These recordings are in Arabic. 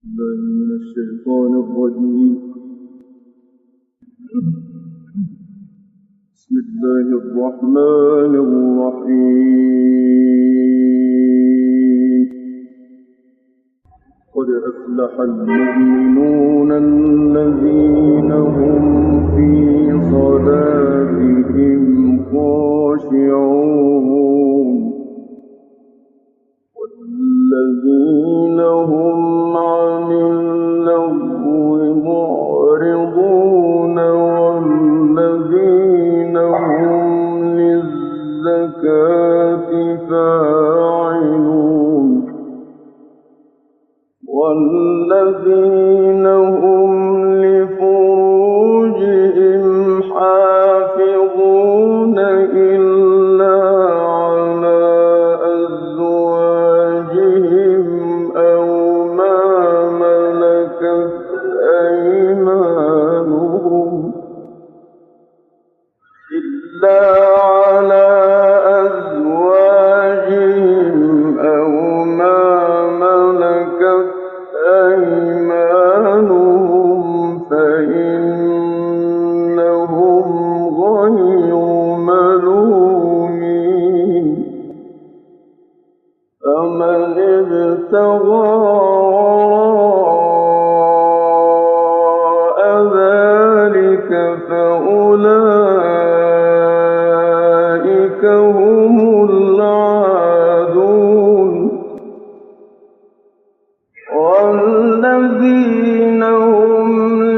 بالله من الشيطان الرجيم. بسم الله الرحمن الرحيم. قد أفلح المؤمنون الذين هم في صلاتهم خاشعون والذين هم عن اللغو معرضون والذين هم للزكاة فاعلون والذين هم لفروجهم حافظون إلا على أزواجهم أو ما ملكت أيمانهم فإنهم غير ملومين. فمن ابتغى وراء ذلك فأولئك هم العادون والذين هم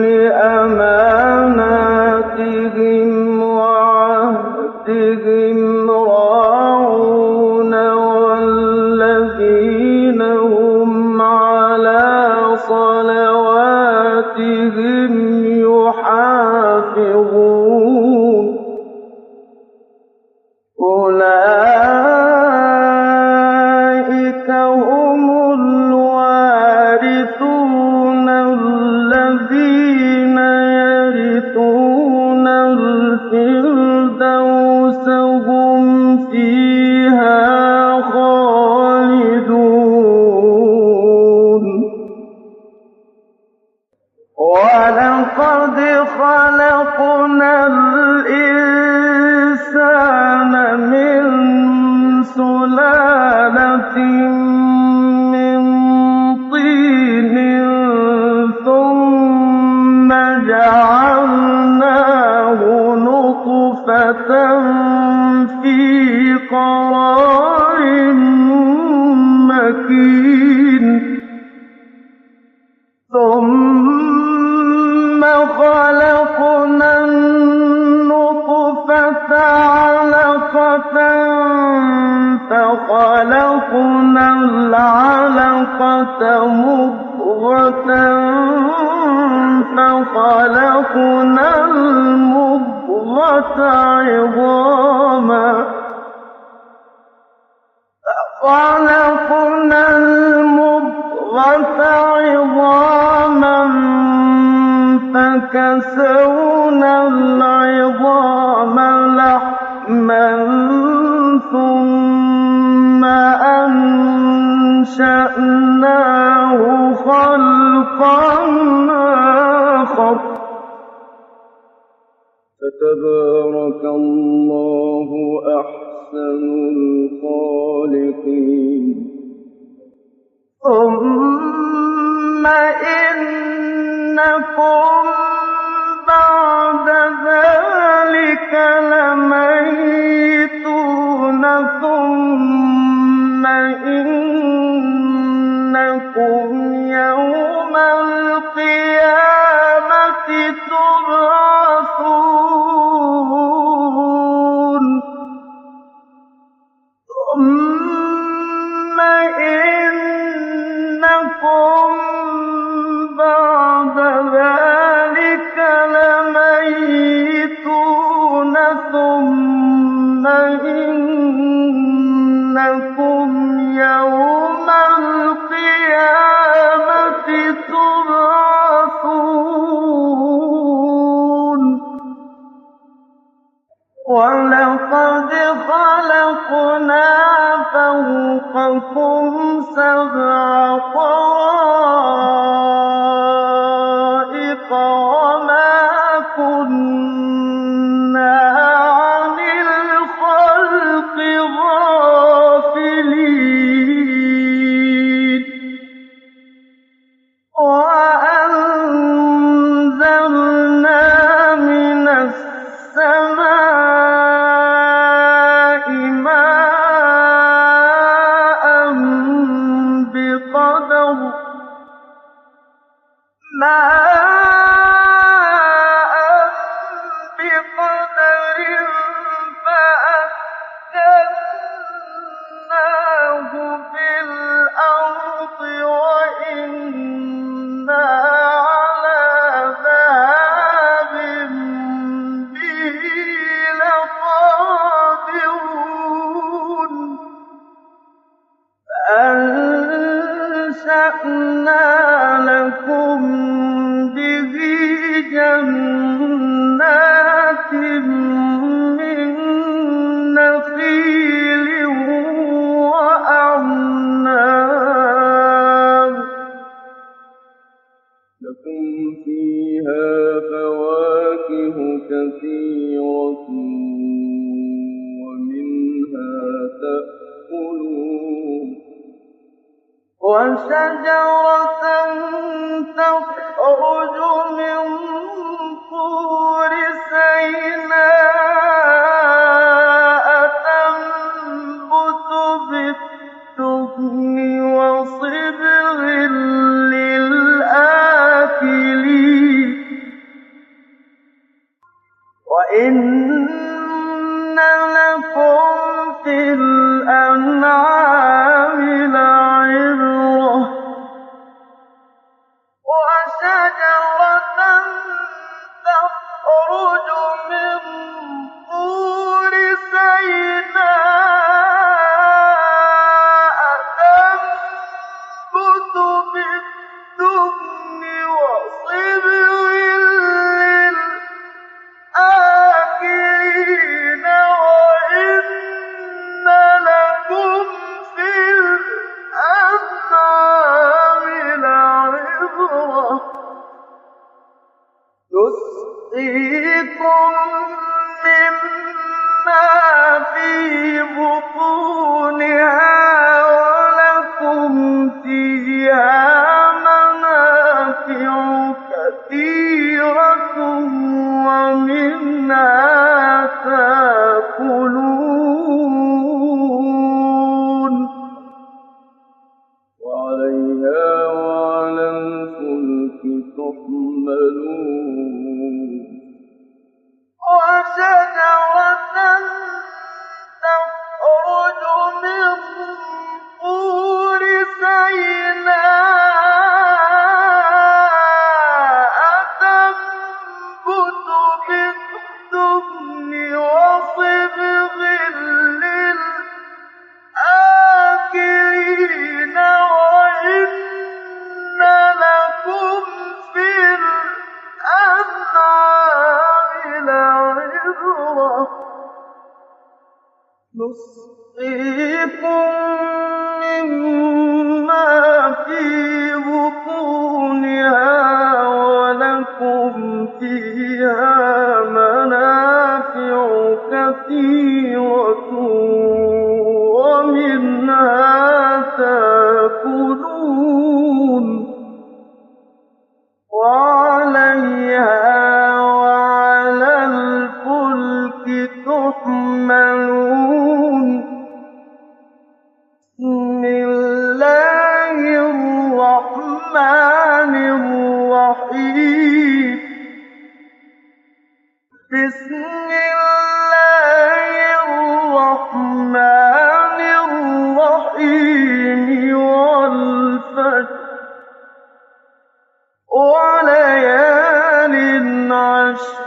لأماناتهم وعهدهم راعون والذين هم على صلواتهم يحافظون. أولئك هم الوارثون الذين يرثون الفردوس هم فيها خالدون. ولقد خلقنا الإنسان من سلالة من طين ثم جعلناه نطفة في قرار مكين ثم خلقنا النطفة علقة فخلقنا العلقة مضغة فخلقنا المضغة عظاما فكسونا العظام لحما ثم أنشأناه خلقا آخر فتبارك الله أحسن الخالقين. ثم إنكم بعد ذلك لميتون ثم إنكم يوم القيامة تبعثون. ثم إنكم بعد ذلك لميتون ثم إنكم يوم القيامة تبعثون. ولقد خلقنا فوقكم سبع طرائق ماء بقدر فأسكناه في الأرض وإنا على ذهاب به لقادرون فأنشأنا لكم به جنات من نخيل وأعناب لكم فيها فواكه كثيرة ومنها تأكلون وشجرة تخرج من طور سيناء تنبت بالدهن وصبغ للآكلين وإن لكم في الأنعام لعبرة وشجرة تخرج من طور سيناء تنبت بالدهن وصبغ للآكلين وإن لكم في الأنعام لعبرة نسقيكم مما في بطونها ولكم فيها منافع كثيرة ومنها تأكلون وعليها وعلى الفلك تحملون وشجرة تخرج من طور سيناء تنبت بالدهن وصبغ للآكلين وإن لكم في الأنعام لعبرة نسقيكم مما في بطونها ولكم فيها منافع كثيرة ومنها تأكلون وعليها وعلى الفلك تحملون بسم الله الرحمن الرحيم بسم الله الرحمن الرحيم والفجر وليال عشر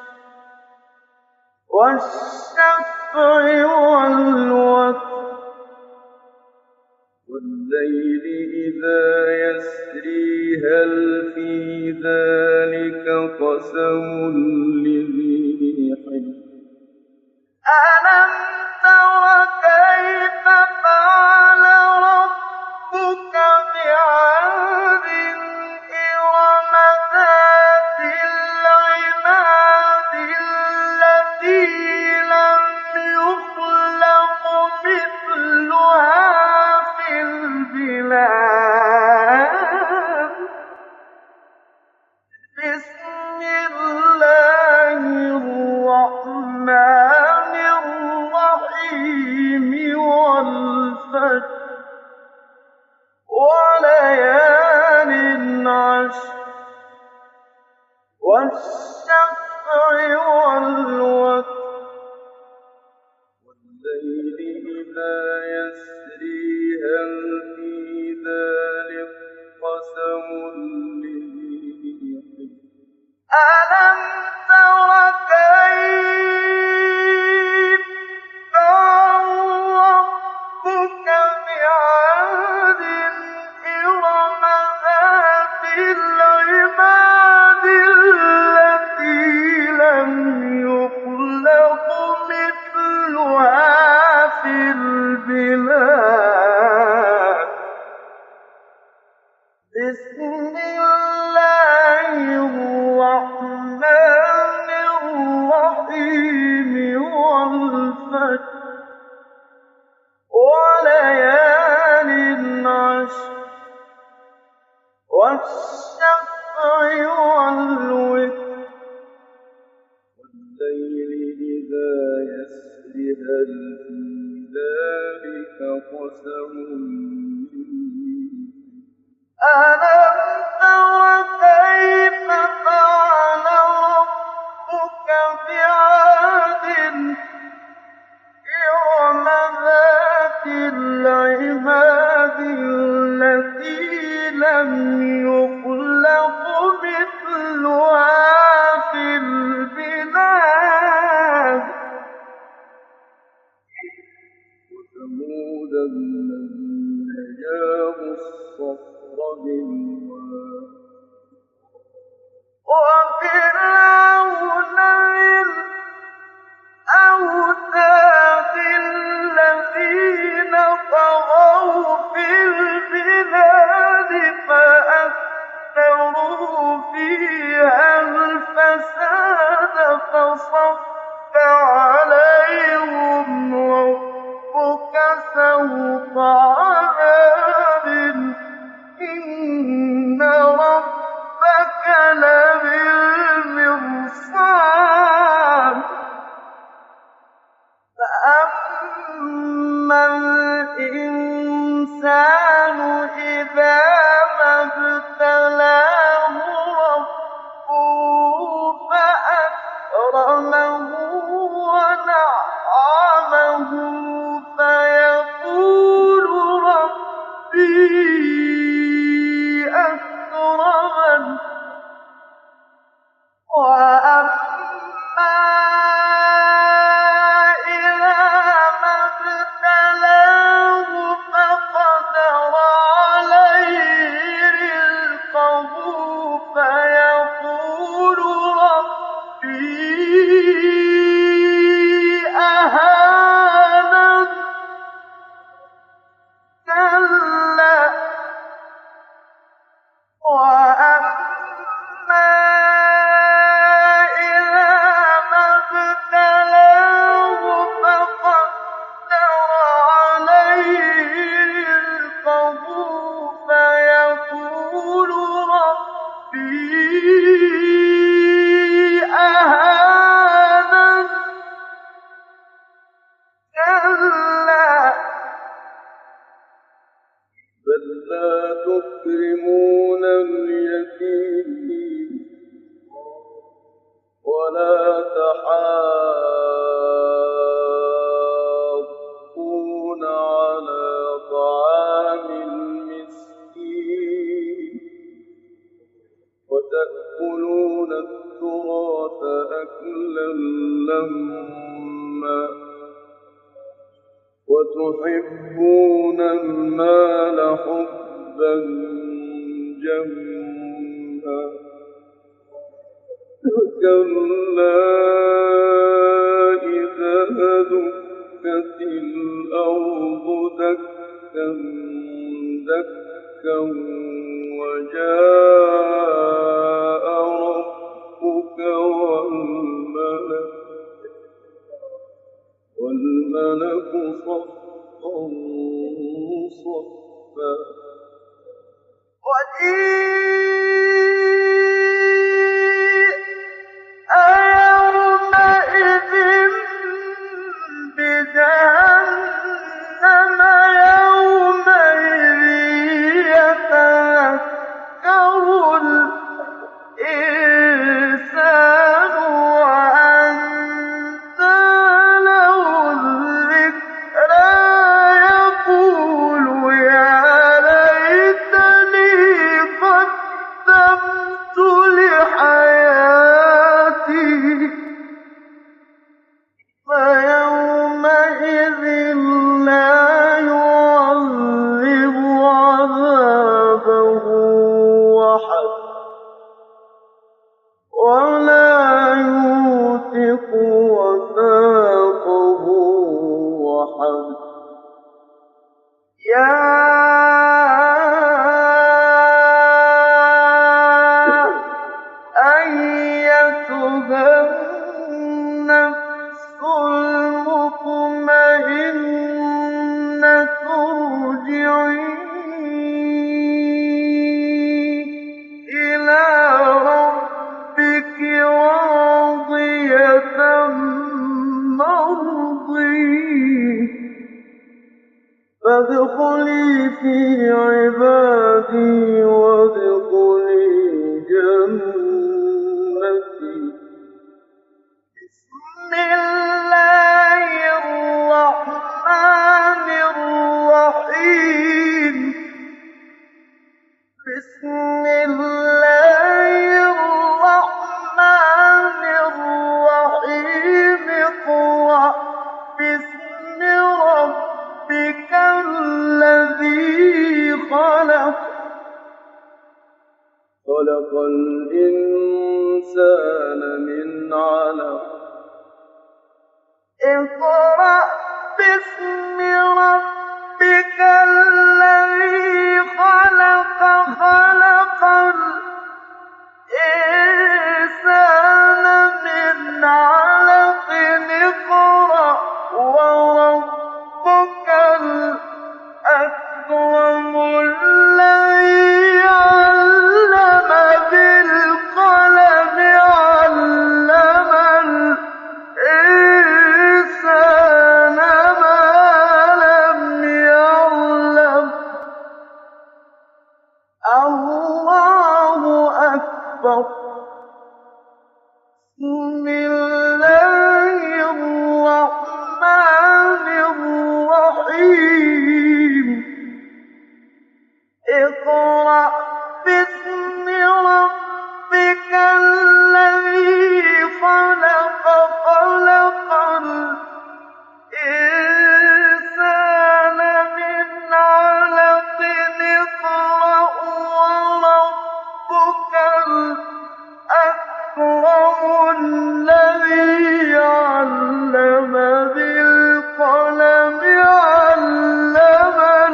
والشفع والوتر والليل إذا يسري هل في ذلك قسم لذي حجر ألم تر كيف فعل ربك بعاد إرم ذات العماد التي لم يخلق مثلها في البلاد لذي حجر ألم تر كيف فعل ربك بعاد إرم ذات العماد التي لم يخلق مثلها في البلاد بسم الله الرحمن الرحيم والفجر وليال عشر والشفع والوتر والليل إذا يسر هل في ذلك قسم ألم تر كيف فعل ربك بعاد إرم ذات العماد التي لم يخلق مثلها في البلاد وثمود الذين جابوا الصخر بالواد وفرعون ذي الأوتاد الذين طغوا في البلاد فأكثروا فيها الفساد فصب عليهم ربك سوط عذاب إن ربك لبالمرصاد فأما الإنسان إذا ما ابتلاه ربه فأكرمه ونعمه فيقول ربي أكرمن وأما إذا ما ابتلاه فقدر عليه رزقه فيقول ربي أهانن كلا وأما إذا ما ابتلاه فقدر عليه رزقه فيقول ربي أهانن كلا بل لا تكرمون اليتيم ولا تحاضون على طعام المسكين وتأكلون التراث أكلا لما وتحبون المال حبا جما كلا إذا دكت الأرض دكا دكا وجاء ربك والملك صفا صفا وجيء يومئذ بجهنم يومئذ يتذكر خلق الإنسان من علق اقرأ باسم ربك الذي خلق خلق الإنسان من علق اقرأ وربك الأكرم الذي علم بالقلم علم الإنسان ما لم يعلم الله أكبر بسم الله الرحمن الرحيم اقرأ باسم ربك الذي خلق خلق الإنسان من علق اقرأ وربك الأكرم الذي علم بالقلم علم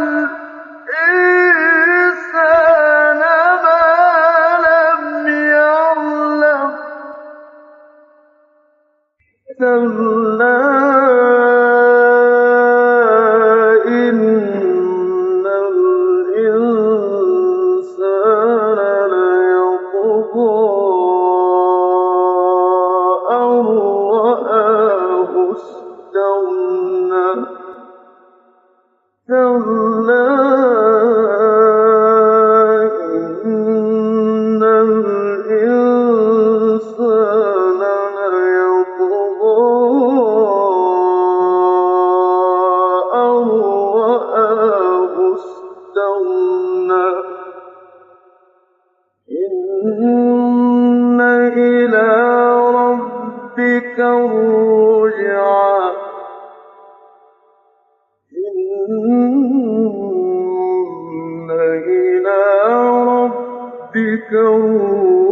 الإنسان ما لم يعلم كلا إن الإنسان ليطغى أن رآه استغنى كلا إن الإنسان ليطغى أن رآه استغنى إن إلى ربك الرجعى إن إلى ربك الرجعى